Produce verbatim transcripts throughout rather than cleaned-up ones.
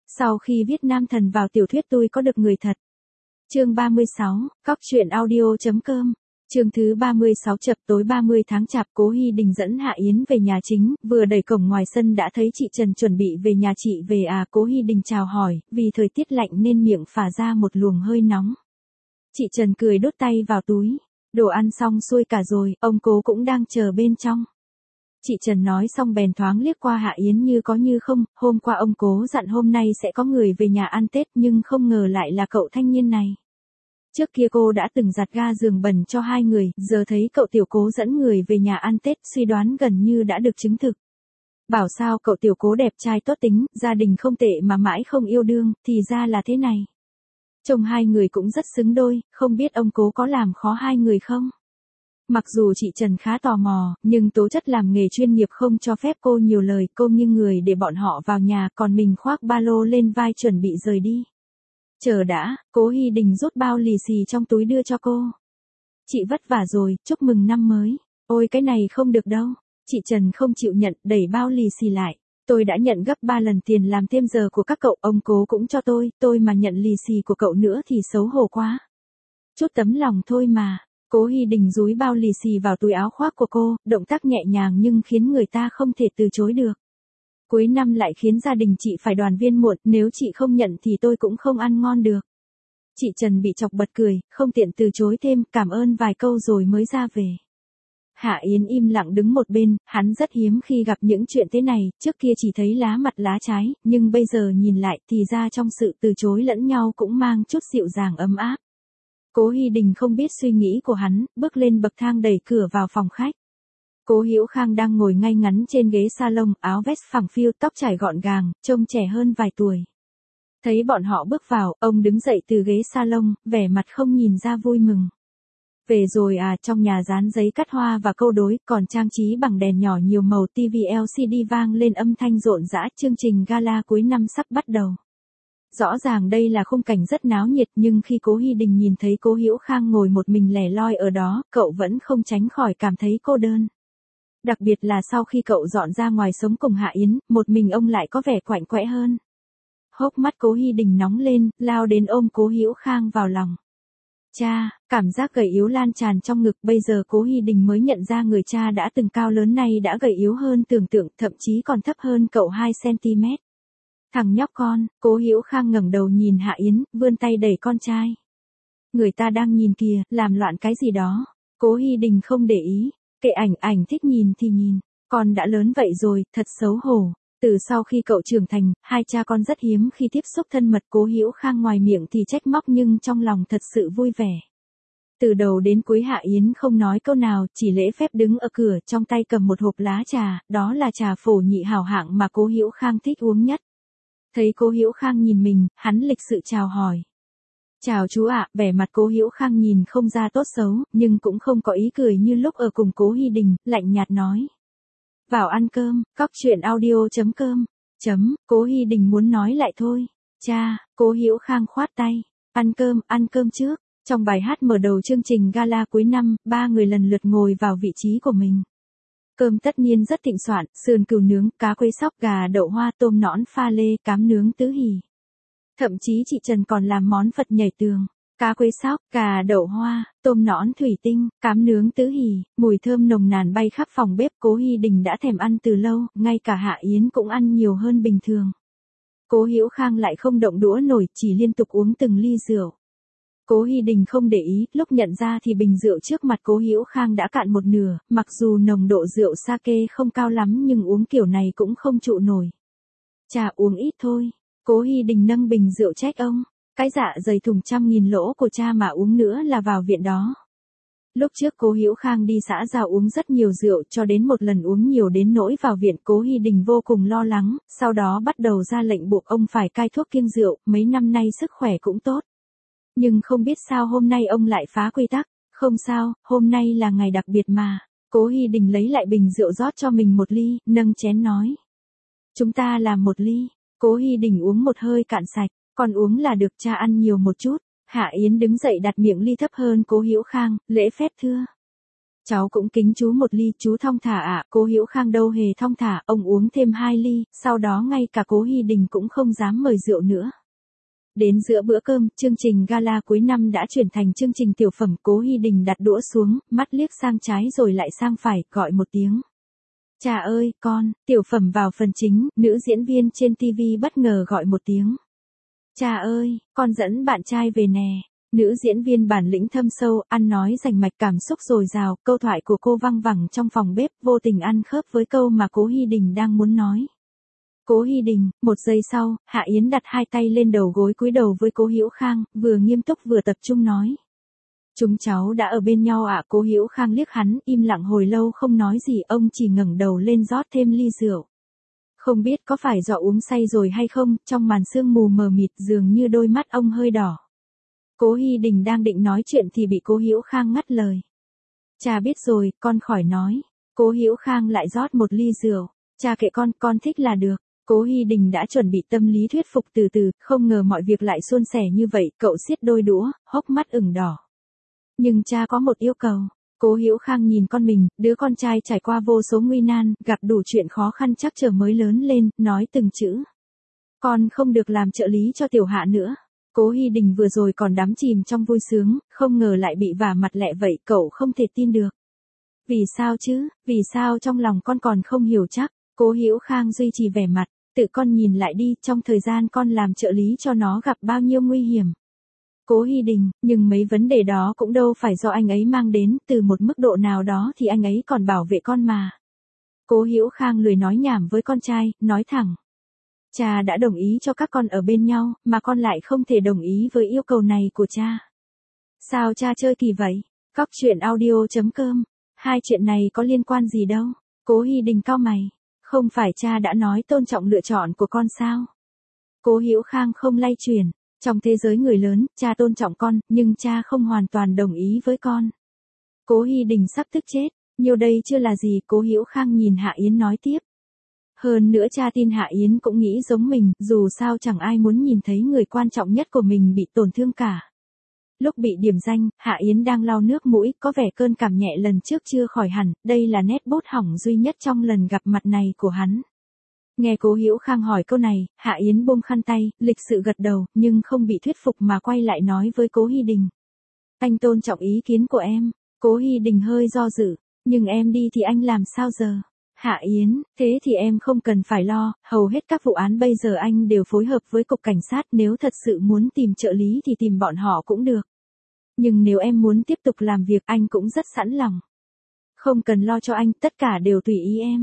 Sau khi viết nam thần vào tiểu thuyết tôi có được người thật. Chương ba mươi sáu, cóc truyện audio chấm com. Chương thứ ba mươi sáu chập tối ba mươi tháng chạp, Cố Hi Đình dẫn Hạ Yến về nhà chính, vừa đẩy cổng ngoài sân đã thấy chị Trần chuẩn bị về nhà. Chị về à? Cố Hi Đình chào hỏi, vì thời tiết lạnh nên miệng phả ra một luồng hơi nóng. Chị Trần cười đút tay vào túi, đồ ăn xong xuôi cả rồi, ông Cố cũng đang chờ bên trong. Chị Trần nói xong bèn thoáng liếc qua Hạ Yến như có như không, hôm qua ông Cố dặn hôm nay sẽ có người về nhà ăn Tết nhưng không ngờ lại là cậu thanh niên này. Trước kia cô đã từng giặt ga giường bẩn cho hai người, giờ thấy cậu tiểu Cố dẫn người về nhà ăn Tết, suy đoán gần như đã được chứng thực. Bảo sao cậu tiểu Cố đẹp trai tốt tính, gia đình không tệ mà mãi không yêu đương, thì ra là thế này. Chồng hai người cũng rất xứng đôi, không biết ông Cố có làm khó hai người không? Mặc dù chị Trần khá tò mò, nhưng tố chất làm nghề chuyên nghiệp không cho phép cô nhiều lời, cô nghiêng người để bọn họ vào nhà, còn mình khoác ba lô lên vai chuẩn bị rời đi. Chờ đã, Cố Hi Đình rút bao lì xì trong túi đưa cho cô. Chị vất vả rồi, chúc mừng năm mới. Ôi cái này không được đâu. Chị Trần không chịu nhận, đẩy bao lì xì lại. Tôi đã nhận gấp ba lần tiền làm thêm giờ của các cậu, ông Cố cũng cho tôi, tôi mà nhận lì xì của cậu nữa thì xấu hổ quá. Chút tấm lòng thôi mà. Cố Hi Đình dúi bao lì xì vào túi áo khoác của cô, động tác nhẹ nhàng nhưng khiến người ta không thể từ chối được. Cuối năm lại khiến gia đình chị phải đoàn viên muộn, nếu chị không nhận thì tôi cũng không ăn ngon được. Chị Trần bị chọc bật cười, không tiện từ chối thêm, cảm ơn vài câu rồi mới ra về. Hạ Yến im lặng đứng một bên, hắn rất hiếm khi gặp những chuyện thế này, trước kia chỉ thấy lá mặt lá trái, nhưng bây giờ nhìn lại thì ra trong sự từ chối lẫn nhau cũng mang chút dịu dàng ấm áp. Cố Hi Đình không biết suy nghĩ của hắn, bước lên bậc thang đẩy cửa vào phòng khách. Cố Hữu Khang đang ngồi ngay ngắn trên ghế salon, áo vest phẳng phiu, tóc trải gọn gàng, trông trẻ hơn vài tuổi. Thấy bọn họ bước vào, ông đứng dậy từ ghế salon, vẻ mặt không nhìn ra vui mừng. Về rồi à? Trong nhà dán giấy cắt hoa và câu đối, còn trang trí bằng đèn nhỏ nhiều màu, ti vi lờ xê đê vang lên âm thanh rộn rã, chương trình gala cuối năm sắp bắt đầu. Rõ ràng đây là khung cảnh rất náo nhiệt, nhưng khi Cố Hi Đình nhìn thấy Cố Hữu Khang ngồi một mình lẻ loi ở đó, cậu vẫn không tránh khỏi cảm thấy cô đơn. Đặc biệt là sau khi cậu dọn ra ngoài sống cùng Hạ Yến, một mình ông lại có vẻ quạnh quẽ hơn. Hốc mắt Cố Hi Đình nóng lên, lao đến ôm Cố Hữu Khang vào lòng. Cha, cảm giác gầy yếu lan tràn trong ngực, bây giờ Cố Hi Đình mới nhận ra người cha đã từng cao lớn nay đã gầy yếu hơn tưởng tượng, thậm chí còn thấp hơn cậu hai xăng ti mét. Thằng nhóc con, Cố Hữu Khang ngẩng đầu nhìn Hạ Yến, vươn tay đẩy con trai. Người ta đang nhìn kìa, làm loạn cái gì đó. Cố Hi Đình không để ý, kệ ảnh, ảnh thích nhìn thì nhìn, con đã lớn vậy rồi, thật xấu hổ. Từ sau khi cậu trưởng thành, hai cha con rất hiếm khi tiếp xúc thân mật. Cố Hữu Khang ngoài miệng thì trách móc nhưng trong lòng thật sự vui vẻ. Từ đầu đến cuối Hạ Yến không nói câu nào, chỉ lễ phép đứng ở cửa, trong tay cầm một hộp lá trà, đó là trà phổ nhị hảo hạng mà Cố Hữu Khang thích uống nhất. Thấy Cố Hữu Khang nhìn mình, hắn lịch sự chào hỏi. Chào chú ạ, vẻ mặt Cố Hữu Khang nhìn không ra tốt xấu, nhưng cũng không có ý cười như lúc ở cùng Cố Hi Đình, lạnh nhạt nói. Vào ăn cơm, cóc truyện audio chấm com. Chấm, Cố Hi Đình muốn nói lại thôi. Cha, Cố Hữu Khang khoát tay. Ăn cơm, ăn cơm trước. Trong bài hát mở đầu chương trình gala cuối năm, ba người lần lượt ngồi vào vị trí của mình. Cơm tất nhiên rất thịnh soạn, sườn cừu nướng, cá quây sóc, gà đậu hoa, tôm nõn pha lê, cám nướng tứ hỉ. Thậm chí chị Trần còn làm món Phật nhảy tường, cá quây sóc, gà đậu hoa, tôm nõn thủy tinh, cám nướng tứ hỉ, mùi thơm nồng nàn bay khắp phòng bếp. Cố Hi Đình đã thèm ăn từ lâu, ngay cả Hạ Yến cũng ăn nhiều hơn bình thường. Cố Hữu Khang lại không động đũa nổi, chỉ liên tục uống từng ly rượu. Cố Hi Đình không để ý, lúc nhận ra thì bình rượu trước mặt Cố Hữu Khang đã cạn một nửa, mặc dù nồng độ rượu sake không cao lắm nhưng uống kiểu này cũng không trụ nổi. Chà, uống ít thôi. Cố Hi Đình nâng bình rượu trách ông, cái dạ dày thùng trăm nghìn lỗ của cha mà uống nữa là vào viện đó. Lúc trước Cố Hữu Khang đi xã giao uống rất nhiều rượu, cho đến một lần uống nhiều đến nỗi vào viện. Cố Hi Đình vô cùng lo lắng, sau đó bắt đầu ra lệnh buộc ông phải cai thuốc kiêng rượu, mấy năm nay sức khỏe cũng tốt. Nhưng không biết sao hôm nay ông lại phá quy tắc. Không sao, hôm nay là ngày đặc biệt mà. Cố Hi Đình lấy lại bình rượu rót cho mình một ly, nâng chén nói. Chúng ta làm một ly. Cố Hi Đình uống một hơi cạn sạch, con uống là được, cha ăn nhiều một chút. Hạ Yến đứng dậy đặt miệng ly thấp hơn Cố Hữu Khang, lễ phép thưa. Cháu cũng kính chú một ly, chú thong thả ạ. Cố Hữu Khang đâu hề thong thả, ông uống thêm hai ly, sau đó ngay cả Cố Hi Đình cũng không dám mời rượu nữa. Đến giữa bữa cơm, chương trình gala cuối năm đã chuyển thành chương trình tiểu phẩm. Cố Hi Đình đặt đũa xuống, mắt liếc sang trái rồi lại sang phải, gọi một tiếng. Cha ơi, con. Tiểu phẩm vào phần chính, nữ diễn viên trên ti vi bất ngờ gọi một tiếng. Cha ơi, con dẫn bạn trai về nè. Nữ diễn viên bản lĩnh thâm sâu, ăn nói rành mạch, cảm xúc dồi dào, câu thoại của cô văng vẳng trong phòng bếp, vô tình ăn khớp với câu mà Cố Hi Đình đang muốn nói. Cố Hi Đình, một giây sau, Hạ Yến đặt hai tay lên đầu gối cúi đầu với Cố Hữu Khang, vừa nghiêm túc vừa tập trung nói. Chúng cháu đã ở bên nhau ạ. Cố Hữu Khang liếc hắn, im lặng hồi lâu không nói gì, ông chỉ ngẩng đầu lên rót thêm ly rượu. Không biết có phải do uống say rồi hay không, trong màn sương mù mờ mịt dường như đôi mắt ông hơi đỏ. Cố Hi Đình đang định nói chuyện thì bị Cố Hữu Khang ngắt lời. Cha biết rồi, con khỏi nói. Cố Hữu Khang lại rót một ly rượu. Cha kệ con, con thích là được. Cố Hi Đình đã chuẩn bị tâm lý thuyết phục từ từ, không ngờ mọi việc lại suôn sẻ như vậy, cậu siết đôi đũa, hốc mắt ửng đỏ. Nhưng cha có một yêu cầu. Cố Hữu Khang nhìn con mình, đứa con trai trải qua vô số nguy nan, gặp đủ chuyện khó khăn trắc trở mới lớn lên, nói từng chữ. Con không được làm trợ lý cho tiểu Hạ nữa. Cố Hi Đình vừa rồi còn đắm chìm trong vui sướng, không ngờ lại bị vả mặt lẹ vậy, cậu không thể tin được. Vì sao chứ, vì sao trong lòng con còn không hiểu chắc. Cố Hữu Khang duy trì vẻ mặt, tự con nhìn lại đi, trong thời gian con làm trợ lý cho nó gặp bao nhiêu nguy hiểm. Cố Hi Đình, nhưng mấy vấn đề đó cũng đâu phải do anh ấy mang đến, từ một mức độ nào đó thì anh ấy còn bảo vệ con mà. Cố Hữu Khang lười nói nhảm với con trai, nói thẳng. Cha đã đồng ý cho các con ở bên nhau, mà con lại không thể đồng ý với yêu cầu này của cha. Sao cha chơi kỳ vậy? Cóc truyện audio chấm com. Hai chuyện này có liên quan gì đâu? Cố Hi Đình cau mày. Không phải cha đã nói tôn trọng lựa chọn của con sao? Cố Hữu Khang không lay chuyển. Trong thế giới người lớn, cha tôn trọng con, nhưng cha không hoàn toàn đồng ý với con. Cố Hi Đình sắp tức chết. Nhiều đây chưa là gì. Cố Hữu Khang nhìn Hạ Yến nói tiếp. Hơn nữa cha tin Hạ Yến cũng nghĩ giống mình, dù sao chẳng ai muốn nhìn thấy người quan trọng nhất của mình bị tổn thương cả. Lúc bị điểm danh, Hạ Yến đang lau nước mũi, có vẻ cơn cảm nhẹ lần trước chưa khỏi hẳn, đây là nét bút hỏng duy nhất trong lần gặp mặt này của hắn. Nghe Cố Hữu Khang hỏi câu này, Hạ Yến buông khăn tay, lịch sự gật đầu, nhưng không bị thuyết phục mà quay lại nói với Cố Hi Đình. Anh tôn trọng ý kiến của em. Cố Hi Đình hơi do dự, nhưng em đi thì anh làm sao giờ? Hạ Yến, thế thì em không cần phải lo, hầu hết các vụ án bây giờ anh đều phối hợp với cục cảnh sát, nếu thật sự muốn tìm trợ lý thì tìm bọn họ cũng được. Nhưng nếu em muốn tiếp tục làm việc anh cũng rất sẵn lòng. Không cần lo cho anh, tất cả đều tùy ý em.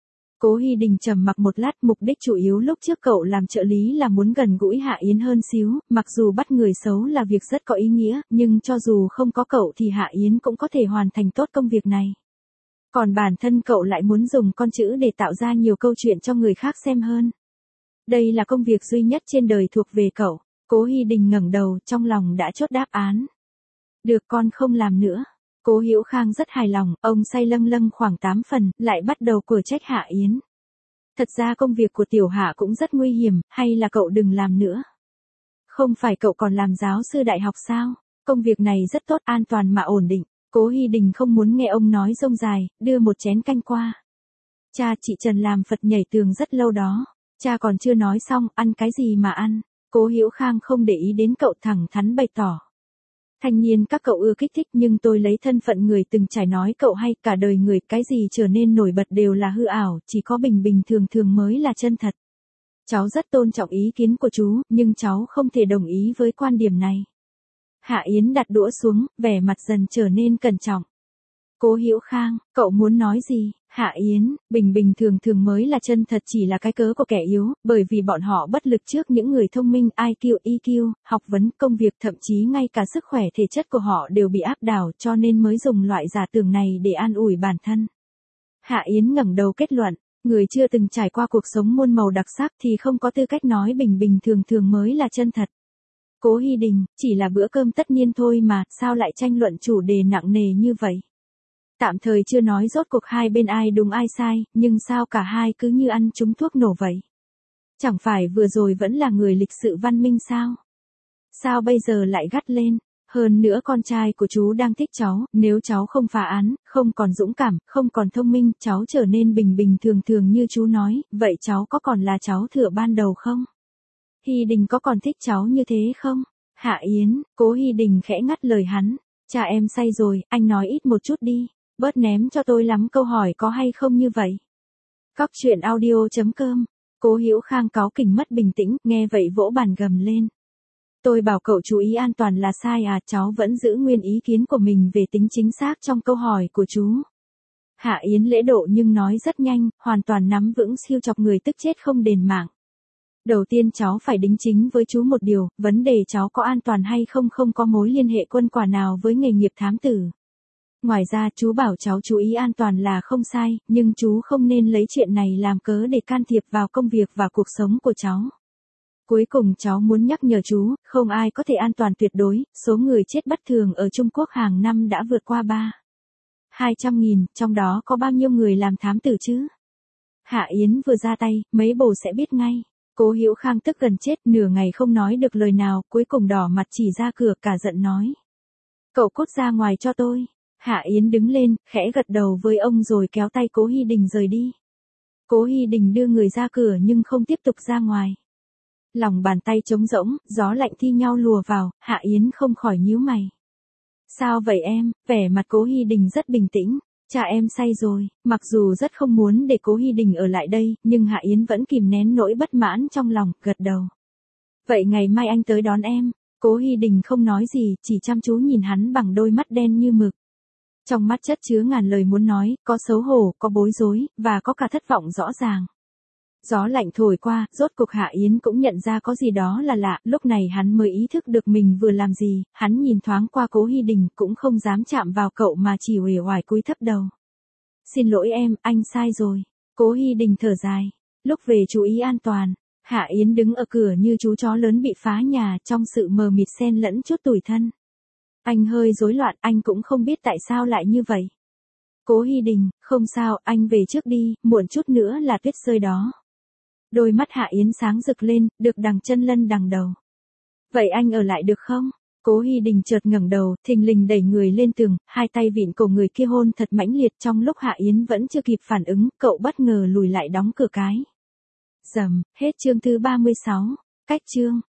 Cố Hi Đình trầm mặc một lát, mục đích chủ yếu lúc trước cậu làm trợ lý là muốn gần gũi Hạ Yến hơn xíu, mặc dù bắt người xấu là việc rất có ý nghĩa, nhưng cho dù không có cậu thì Hạ Yến cũng có thể hoàn thành tốt công việc này. Còn bản thân cậu lại muốn dùng con chữ để tạo ra nhiều câu chuyện cho người khác xem hơn. Đây là công việc duy nhất trên đời thuộc về cậu. Cố Hi Đình ngẩng đầu, trong lòng đã chốt đáp án. Được, con không làm nữa. Cố Hữu Khang rất hài lòng, ông say lâng lâng khoảng tám phần, lại bắt đầu quở trách Hạ Yến. Thật ra công việc của tiểu Hạ cũng rất nguy hiểm, hay là cậu đừng làm nữa. Không phải cậu còn làm giáo sư đại học sao? Công việc này rất tốt, an toàn mà ổn định. Cố Hi Đình không muốn nghe ông nói rông dài, đưa một chén canh qua. Cha, chị Trần làm Phật nhảy tường rất lâu đó. Cha còn chưa nói xong, ăn cái gì mà ăn? Cố Hữu Khang không để ý đến cậu, thẳng thắn bày tỏ. Thanh niên các cậu ưa kích thích, nhưng tôi lấy thân phận người từng trải nói cậu hay, cả đời người cái gì trở nên nổi bật đều là hư ảo, chỉ có bình bình thường thường mới là chân thật. Cháu rất tôn trọng ý kiến của chú, nhưng cháu không thể đồng ý với quan điểm này. Hạ Yến đặt đũa xuống, vẻ mặt dần trở nên cẩn trọng. Cố Hữu Khang, cậu muốn nói gì? Hạ Yến, bình bình thường thường mới là chân thật chỉ là cái cớ của kẻ yếu, bởi vì bọn họ bất lực trước những người thông minh, I Q, E Q, học vấn, công việc, thậm chí ngay cả sức khỏe thể chất của họ đều bị áp đảo, cho nên mới dùng loại giả tưởng này để an ủi bản thân. Hạ Yến ngẩng đầu kết luận, người chưa từng trải qua cuộc sống muôn màu đặc sắc thì không có tư cách nói bình bình thường thường mới là chân thật. Cố Hi Đình, chỉ là bữa cơm tất niên thôi mà, sao lại tranh luận chủ đề nặng nề như vậy? Tạm thời chưa nói rốt cuộc hai bên ai đúng ai sai, nhưng sao cả hai cứ như ăn trúng thuốc nổ vậy? Chẳng phải vừa rồi vẫn là người lịch sự văn minh sao? Sao bây giờ lại gắt lên? Hơn nữa con trai của chú đang thích cháu, nếu cháu không phá án, không còn dũng cảm, không còn thông minh, cháu trở nên bình bình thường thường như chú nói, vậy cháu có còn là cháu thừa ban đầu không? Hy Đình có còn thích cháu như thế không? Hạ Yến, Cố Hy Đình khẽ ngắt lời hắn. Cha em say rồi, anh nói ít một chút đi, bớt ném cho tôi lắm câu hỏi có hay không như vậy. Cóc truyện audio.com. Cố Hữu Khang cáu kỉnh mất bình tĩnh, nghe vậy vỗ bàn gầm lên. Tôi bảo cậu chú ý an toàn là sai à, cháu vẫn giữ nguyên ý kiến của mình về tính chính xác trong câu hỏi của chú. Hạ Yến lễ độ nhưng nói rất nhanh, hoàn toàn nắm vững siêu chọc người tức chết không đền mạng. Đầu tiên cháu phải đính chính với chú một điều, vấn đề cháu có an toàn hay không không có mối liên hệ quân quả nào với nghề nghiệp thám tử. Ngoài ra chú bảo cháu chú ý an toàn là không sai, nhưng chú không nên lấy chuyện này làm cớ để can thiệp vào công việc và cuộc sống của cháu. Cuối cùng cháu muốn nhắc nhở chú, không ai có thể an toàn tuyệt đối, số người chết bất thường ở Trung Quốc hàng năm đã vượt qua ba hai trăm nghìn, trong đó có bao nhiêu người làm thám tử chứ? Hạ Yến vừa ra tay, mấy bồ sẽ biết ngay. Cố Hữu Khang tức gần chết, nửa ngày không nói được lời nào, cuối cùng đỏ mặt chỉ ra cửa cả giận nói. Cậu cút ra ngoài cho tôi. Hạ Yến đứng lên, khẽ gật đầu với ông rồi kéo tay Cố Hy Đình rời đi. Cố Hy Đình đưa người ra cửa nhưng không tiếp tục ra ngoài. Lòng bàn tay trống rỗng, gió lạnh thi nhau lùa vào, Hạ Yến không khỏi nhíu mày. Sao vậy em? Vẻ mặt Cố Hy Đình rất bình tĩnh. Cha em say rồi, mặc dù rất không muốn để Cố Hy Đình ở lại đây, nhưng Hạ Yến vẫn kìm nén nỗi bất mãn trong lòng, gật đầu. Vậy ngày mai anh tới đón em. Cố Hy Đình không nói gì, chỉ chăm chú nhìn hắn bằng đôi mắt đen như mực. Trong mắt chất chứa ngàn lời muốn nói, có xấu hổ, có bối rối, và có cả thất vọng rõ ràng. Gió lạnh thổi qua, rốt cục Hạ Yến cũng nhận ra có gì đó là lạ, lúc này hắn mới ý thức được mình vừa làm gì, hắn nhìn thoáng qua Cố Hy Đình cũng không dám chạm vào cậu mà chỉ uể oải cúi thấp đầu. Xin lỗi em, anh sai rồi. Cố Hy Đình thở dài. Lúc về chú ý an toàn. Hạ Yến đứng ở cửa như chú chó lớn bị phá nhà, trong sự mờ mịt xen lẫn chút tủi thân. Anh hơi rối loạn, anh cũng không biết tại sao lại như vậy. Cố Hy Đình, không sao, anh về trước đi, muộn chút nữa là tuyết rơi đó. Đôi mắt Hạ Yến sáng rực lên, được đằng chân lân đằng đầu. Vậy anh ở lại được không? Cố Hy Đình chợt ngẩng đầu, thình lình đẩy người lên tường, hai tay vịn cổ người kia hôn thật mãnh liệt. Trong lúc Hạ Yến vẫn chưa kịp phản ứng, cậu bất ngờ lùi lại đóng cửa cái. Rầm, hết chương thứ ba mươi sáu. Cách chương.